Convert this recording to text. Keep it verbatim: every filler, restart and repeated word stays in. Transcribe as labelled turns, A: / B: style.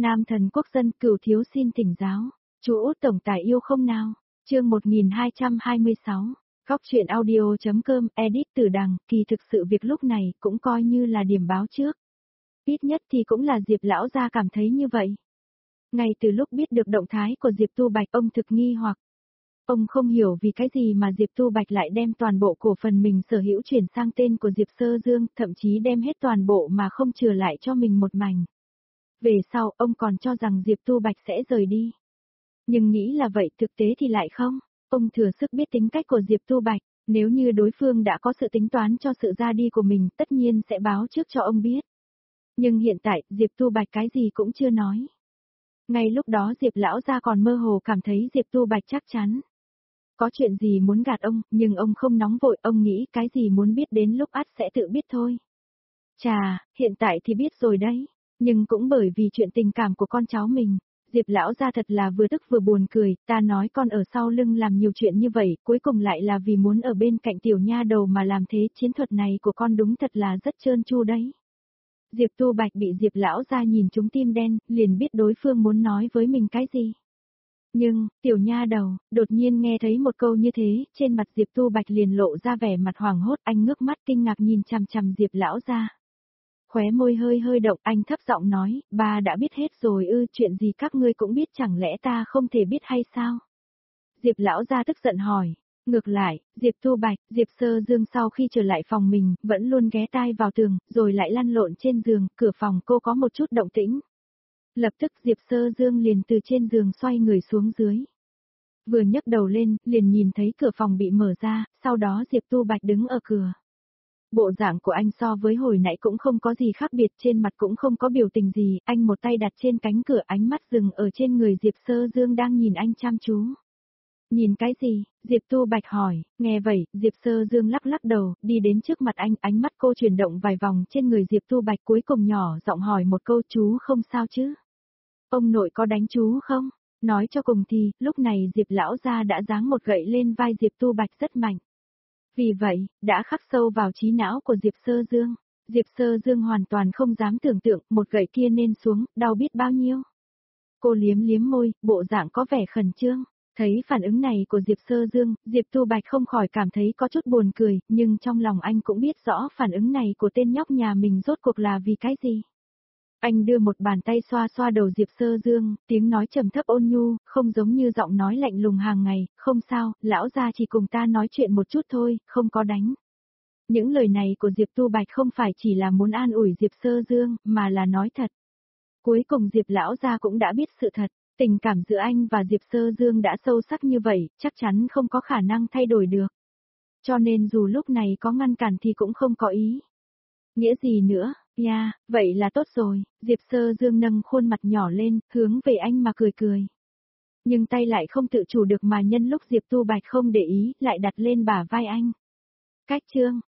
A: Nam thần quốc dân cửu thiếu xin thỉnh giáo. Chú Út tổng tài yêu không nào? Chương một nghìn hai trăm hai mươi sáu. Góc truyện audio.com edit từ đằng, kỳ thực sự việc lúc này cũng coi như là điểm báo trước. Ít nhất thì cũng là Diệp lão gia cảm thấy như vậy. Ngay từ lúc biết được động thái của Diệp Tu Bạch, ông thực nghi hoặc. Ông không hiểu vì cái gì mà Diệp Tu Bạch lại đem toàn bộ cổ phần mình sở hữu chuyển sang tên của Diệp Sơ Dương, thậm chí đem hết toàn bộ mà không chừa lại cho mình một mảnh. Về sau, ông còn cho rằng Diệp Tu Bạch sẽ rời đi. Nhưng nghĩ là vậy, thực tế thì lại không. Ông thừa sức biết tính cách của Diệp Tu Bạch, nếu như đối phương đã có sự tính toán cho sự ra đi của mình, tất nhiên sẽ báo trước cho ông biết. Nhưng hiện tại, Diệp Tu Bạch cái gì cũng chưa nói. Ngay lúc đó Diệp lão gia còn mơ hồ cảm thấy Diệp Tu Bạch chắc chắn có chuyện gì muốn gạt ông, nhưng ông không nóng vội, ông nghĩ cái gì muốn biết đến lúc ắt sẽ tự biết thôi. Chà, hiện tại thì biết rồi đấy, nhưng cũng bởi vì chuyện tình cảm của con cháu mình, Diệp lão gia thật là vừa tức vừa buồn cười, ta nói con ở sau lưng làm nhiều chuyện như vậy, cuối cùng lại là vì muốn ở bên cạnh tiểu nha đầu mà làm thế, chiến thuật này của con đúng thật là rất trơn tru đấy. Diệp Tu Bạch bị Diệp lão gia nhìn trúng tim đen, liền biết đối phương muốn nói với mình cái gì. Nhưng, tiểu nha đầu, đột nhiên nghe thấy một câu như thế, trên mặt Diệp Tu Bạch liền lộ ra vẻ mặt hoảng hốt, anh ngước mắt kinh ngạc nhìn chằm chằm Diệp lão gia. Khóe môi hơi hơi động, anh thấp giọng nói, ba đã biết hết rồi ư, chuyện gì các ngươi cũng biết, chẳng lẽ ta không thể biết hay sao? Diệp lão gia tức giận hỏi. Ngược lại, Diệp Tu Bạch, Diệp Sơ Dương sau khi trở lại phòng mình, vẫn luôn ghé tai vào tường, rồi lại lăn lộn trên giường, cửa phòng cô có một chút động tĩnh. Lập tức Diệp Sơ Dương liền từ trên giường xoay người xuống dưới. Vừa nhấc đầu lên, liền nhìn thấy cửa phòng bị mở ra, sau đó Diệp Tu Bạch đứng ở cửa. Bộ dạng của anh so với hồi nãy cũng không có gì khác biệt, trên mặt cũng không có biểu tình gì, anh một tay đặt trên cánh cửa, ánh mắt dừng ở trên người Diệp Sơ Dương đang nhìn anh chăm chú. Nhìn cái gì? Diệp Tu Bạch hỏi, nghe vậy, Diệp Sơ Dương lắc lắc đầu, đi đến trước mặt anh, ánh mắt cô chuyển động vài vòng trên người Diệp Tu Bạch, cuối cùng nhỏ giọng hỏi một câu, chú không sao chứ? Ông nội có đánh chú không? Nói cho cùng thì, lúc này Diệp lão gia đã giáng một gậy lên vai Diệp Tu Bạch rất mạnh. Vì vậy, đã khắc sâu vào trí não của Diệp Sơ Dương. Diệp Sơ Dương hoàn toàn không dám tưởng tượng, một gậy kia nên xuống, đau biết bao nhiêu. Cô liếm liếm môi, bộ dạng có vẻ khẩn trương. Thấy phản ứng này của Diệp Sơ Dương, Diệp Tu Bạch không khỏi cảm thấy có chút buồn cười, nhưng trong lòng anh cũng biết rõ phản ứng này của tên nhóc nhà mình rốt cuộc là vì cái gì. Anh đưa một bàn tay xoa xoa đầu Diệp Sơ Dương, tiếng nói trầm thấp ôn nhu, không giống như giọng nói lạnh lùng hàng ngày, không sao, lão gia chỉ cùng ta nói chuyện một chút thôi, không có đánh. Những lời này của Diệp Tu Bạch không phải chỉ là muốn an ủi Diệp Sơ Dương, mà là nói thật. Cuối cùng Diệp lão gia cũng đã biết sự thật. Tình cảm giữa anh và Diệp Sơ Dương đã sâu sắc như vậy, chắc chắn không có khả năng thay đổi được. Cho nên dù lúc này có ngăn cản thì cũng không có ý. Nghĩa gì nữa, ya, yeah, vậy là tốt rồi, Diệp Sơ Dương nâng khuôn mặt nhỏ lên, hướng về anh mà cười cười. Nhưng tay lại không tự chủ được mà nhân lúc Diệp Tu Bạch không để ý, lại đặt lên bả vai anh. Cách chương,